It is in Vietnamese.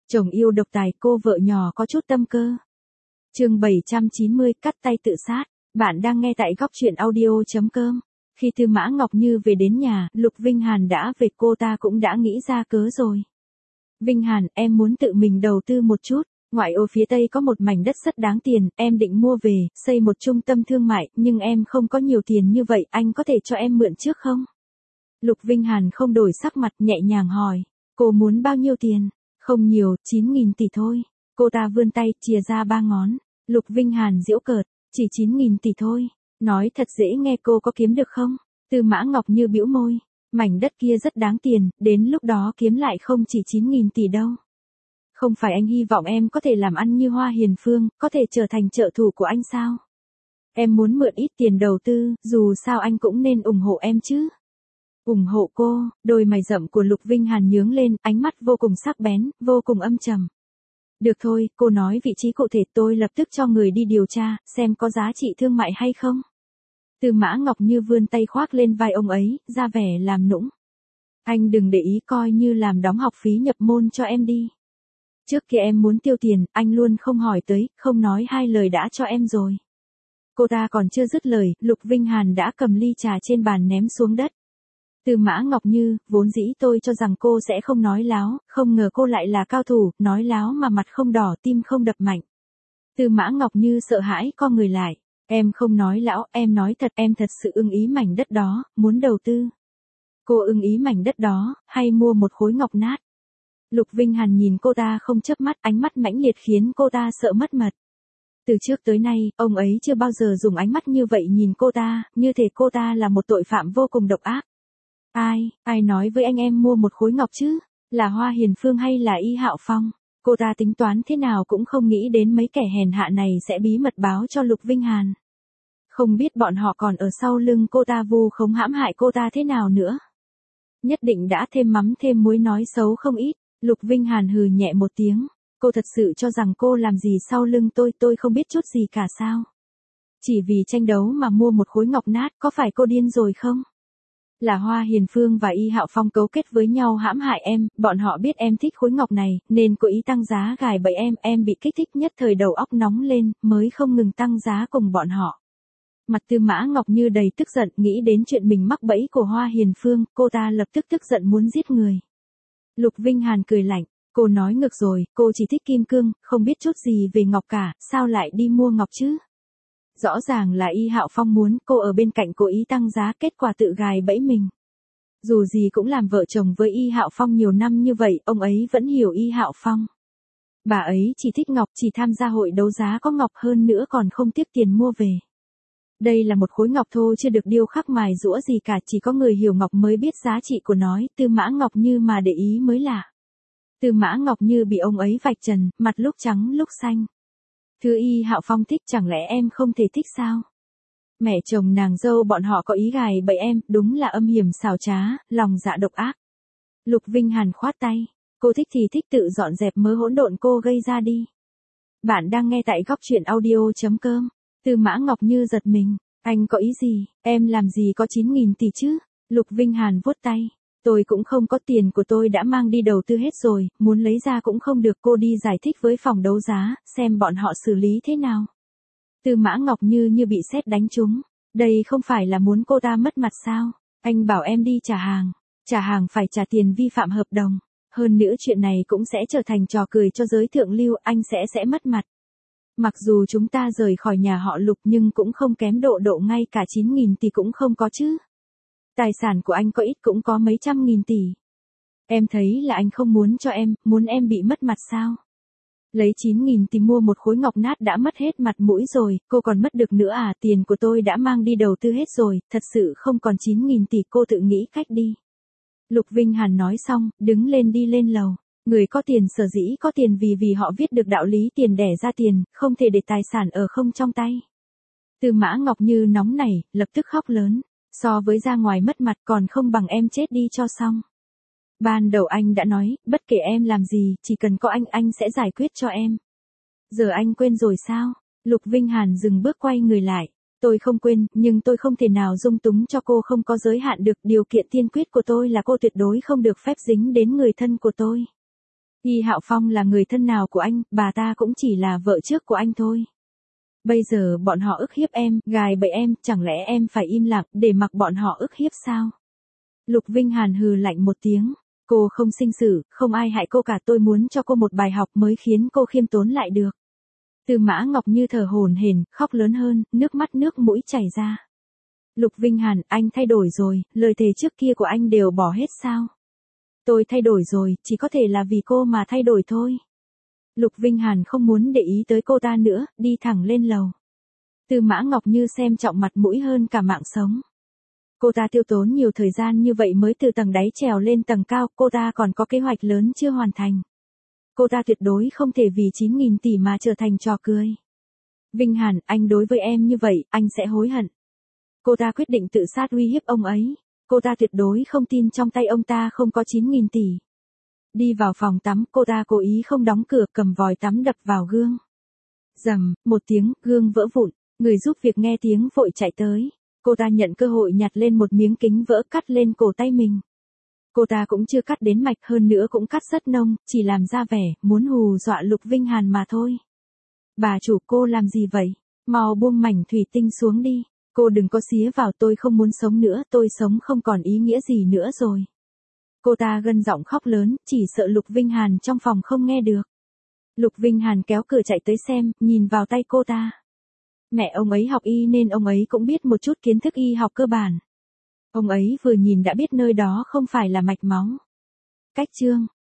Chồng yêu độc tài, cô vợ nhỏ có chút tâm cơ. Chương 790, cắt tay tự sát. Bạn đang nghe tại góc truyện audio.com. Khi Tư Mã Ngọc Như về đến nhà, Lục Vinh Hàn đã về, cô ta cũng đã nghĩ ra cớ rồi. Vinh Hàn, em muốn tự mình đầu tư một chút. Ngoại ô phía Tây có một mảnh đất rất đáng tiền, em định mua về, xây một trung tâm thương mại, nhưng em không có nhiều tiền như vậy, anh có thể cho em mượn trước không? Lục Vinh Hàn không đổi sắc mặt, nhẹ nhàng hỏi. Cô muốn bao nhiêu tiền? Không nhiều, 9.000 tỷ thôi. Cô ta vươn tay, chìa ra 3 ngón. Lục Vinh Hàn giễu cợt, chỉ 9.000 tỷ thôi. Nói thật dễ nghe, cô có kiếm được không? Tư Mã Ngọc Như bĩu môi. Mảnh đất kia rất đáng tiền, đến lúc đó kiếm lại không chỉ 9.000 tỷ đâu. Không phải anh hy vọng em có thể làm ăn như Hoa Hiền Phương, có thể trở thành trợ thủ của anh sao? Em muốn mượn ít tiền đầu tư, dù sao anh cũng nên ủng hộ em chứ. Ủng hộ cô, đôi mày rậm của Lục Vinh Hàn nhướng lên, ánh mắt vô cùng sắc bén, vô cùng âm trầm. Được thôi, cô nói vị trí cụ thể, tôi lập tức cho người đi điều tra, xem có giá trị thương mại hay không. Tư Mã Ngọc Như vươn tay khoác lên vai ông ấy, ra vẻ làm nũng. Anh đừng để ý, coi như làm đóng học phí nhập môn cho em đi. Trước kia em muốn tiêu tiền, anh luôn không hỏi tới, không nói hai lời đã cho em rồi. Cô ta còn chưa dứt lời, Lục Vinh Hàn đã cầm ly trà trên bàn ném xuống đất. Tư Mã Ngọc Như, vốn dĩ tôi cho rằng cô sẽ không nói láo, không ngờ cô lại là cao thủ, nói láo mà mặt không đỏ, tim không đập mạnh. Tư Mã Ngọc Như sợ hãi co người lại. Em không nói láo, em nói thật, em thật sự ưng ý mảnh đất đó, muốn đầu tư. Cô ưng ý mảnh đất đó, hay mua một khối ngọc nát? Lục Vinh Hàn nhìn cô ta không chớp mắt, ánh mắt mãnh liệt khiến cô ta sợ mất mật. Từ trước tới nay, ông ấy chưa bao giờ dùng ánh mắt như vậy nhìn cô ta, như thể cô ta là một tội phạm vô cùng độc ác. Ai nói với anh em mua một khối ngọc chứ? Là Hoa Hiền Phương hay là Y Hạo Phong? Cô ta tính toán thế nào cũng không nghĩ đến mấy kẻ hèn hạ này sẽ bí mật báo cho Lục Vinh Hàn. Không biết bọn họ còn ở sau lưng cô ta vu khống hãm hại cô ta thế nào nữa. Nhất định đã thêm mắm thêm muối nói xấu không ít. Lục Vinh Hàn hừ nhẹ một tiếng. Cô thật sự cho rằng cô làm gì sau lưng tôi không biết chút gì cả sao? Chỉ vì tranh đấu mà mua một khối ngọc nát, có phải cô điên rồi không? Là Hoa Hiền Phương và Y Hạo Phong cấu kết với nhau hãm hại em, bọn họ biết em thích khối ngọc này, nên cố ý tăng giá gài bẫy em bị kích thích nhất thời đầu óc nóng lên, mới không ngừng tăng giá cùng bọn họ. Mặt Tư Mã Ngọc Như đầy tức giận, nghĩ đến chuyện mình mắc bẫy của Hoa Hiền Phương, cô ta lập tức tức giận muốn giết người. Lục Vinh Hàn cười lạnh, cô nói ngược rồi, cô chỉ thích kim cương, không biết chút gì về ngọc cả, sao lại đi mua ngọc chứ? Rõ ràng là Y Hạo Phong muốn cô ở bên cạnh cố ý tăng giá, kết quả tự gài bẫy mình. Dù gì cũng làm vợ chồng với Y Hạo Phong nhiều năm như vậy, ông ấy vẫn hiểu Y Hạo Phong. Bà ấy chỉ thích ngọc, chỉ tham gia hội đấu giá có ngọc, hơn nữa còn không tiếc tiền mua về. Đây là một khối ngọc thô chưa được điêu khắc mài giũa gì cả, chỉ có người hiểu ngọc mới biết giá trị của nó, Tư Mã Ngọc Như mà để ý mới lạ. Tư Mã Ngọc Như bị ông ấy vạch trần, mặt lúc trắng lúc xanh. Thứ Y Hạo Phong thích chẳng lẽ em không thể thích sao? Mẹ chồng nàng dâu bọn họ có ý gài bẫy em, đúng là âm hiểm xảo trá, lòng dạ độc ác. Lục Vinh Hàn khoát tay, cô thích thì thích, tự dọn dẹp mớ hỗn độn cô gây ra đi. Bạn đang nghe tại góc truyện audio.com. Tư Mã Ngọc Như giật mình, anh có ý gì, em làm gì có 9.000 tỷ chứ? Lục Vinh Hàn vuốt tay, tôi cũng không có tiền của tôi đã mang đi đầu tư hết rồi, muốn lấy ra cũng không được, cô đi giải thích với phòng đấu giá, xem bọn họ xử lý thế nào. Tư Mã Ngọc Như bị sét đánh trúng, đây không phải là muốn cô ta mất mặt sao? Anh bảo em đi trả hàng phải trả tiền vi phạm hợp đồng, hơn nữa chuyện này cũng sẽ trở thành trò cười cho giới thượng lưu, anh sẽ mất mặt. Mặc dù chúng ta rời khỏi nhà họ Lục nhưng cũng không kém độ ngay cả 9.000 tỷ cũng không có chứ. Tài sản của anh có ít cũng có mấy trăm nghìn tỷ. Em thấy là anh không muốn cho em, muốn em bị mất mặt sao? Lấy 9.000 tỷ mua một khối ngọc nát đã mất hết mặt mũi rồi, cô còn mất được nữa à? Tiền của tôi đã mang đi đầu tư hết rồi, thật sự không còn 9.000 tỷ, cô tự nghĩ cách đi. Lục Vinh Hàn nói xong, đứng lên đi lên lầu. Người có tiền sở dĩ có tiền vì họ viết được đạo lý tiền đẻ ra tiền, không thể để tài sản ở không trong tay. Tư Mã Ngọc Như nóng nảy, lập tức khóc lớn. So với ra ngoài mất mặt còn không bằng em chết đi cho xong. Ban đầu anh đã nói, bất kể em làm gì, chỉ cần có anh sẽ giải quyết cho em. Giờ anh quên rồi sao? Lục Vinh Hàn dừng bước quay người lại. Tôi không quên, nhưng tôi không thể nào dung túng cho cô không có giới hạn được. Điều kiện tiên quyết của tôi là cô tuyệt đối không được phép dính đến người thân của tôi. Y Hạo Phong là người thân nào của anh, bà ta cũng chỉ là vợ trước của anh thôi. Bây giờ bọn họ ức hiếp em, gài bẫy em, chẳng lẽ em phải im lặng để mặc bọn họ ức hiếp sao? Lục Vinh Hàn hừ lạnh một tiếng. Cô không sinh sự, không ai hại cô cả, tôi muốn cho cô một bài học mới khiến cô khiêm tốn lại được. Tư Mã Ngọc Như thở hổn hển, khóc lớn hơn, nước mắt nước mũi chảy ra. Lục Vinh Hàn, anh thay đổi rồi, lời thề trước kia của anh đều bỏ hết sao? Tôi thay đổi rồi, chỉ có thể là vì cô mà thay đổi thôi. Lục Vinh Hàn không muốn để ý tới cô ta nữa, đi thẳng lên lầu. Tư Mã Ngọc Như xem trọng mặt mũi hơn cả mạng sống. Cô ta tiêu tốn nhiều thời gian như vậy mới từ tầng đáy trèo lên tầng cao, cô ta còn có kế hoạch lớn chưa hoàn thành. Cô ta tuyệt đối không thể vì 9.000 tỷ mà trở thành trò cười. Vinh Hàn, anh đối với em như vậy, anh sẽ hối hận. Cô ta quyết định tự sát uy hiếp ông ấy. Cô ta tuyệt đối không tin trong tay ông ta không có 9.000 tỷ. Đi vào phòng tắm, cô ta cố ý không đóng cửa, cầm vòi tắm đập vào gương. Rầm, một tiếng, gương vỡ vụn, người giúp việc nghe tiếng vội chạy tới. Cô ta nhận cơ hội nhặt lên một miếng kính vỡ cắt lên cổ tay mình. Cô ta cũng chưa cắt đến mạch, hơn nữa cũng cắt rất nông, chỉ làm ra vẻ, muốn hù dọa Lục Vinh Hàn mà thôi. Bà chủ, cô làm gì vậy? Mau buông mảnh thủy tinh xuống đi. Cô đừng có xía vào, tôi không muốn sống nữa, tôi sống không còn ý nghĩa gì nữa rồi. Cô ta gân giọng khóc lớn, chỉ sợ Lục Vinh Hàn trong phòng không nghe được. Lục Vinh Hàn kéo cửa chạy tới xem, nhìn vào tay cô ta. Mẹ ông ấy học y nên ông ấy cũng biết một chút kiến thức y học cơ bản. Ông ấy vừa nhìn đã biết nơi đó không phải là mạch máu. Cách chương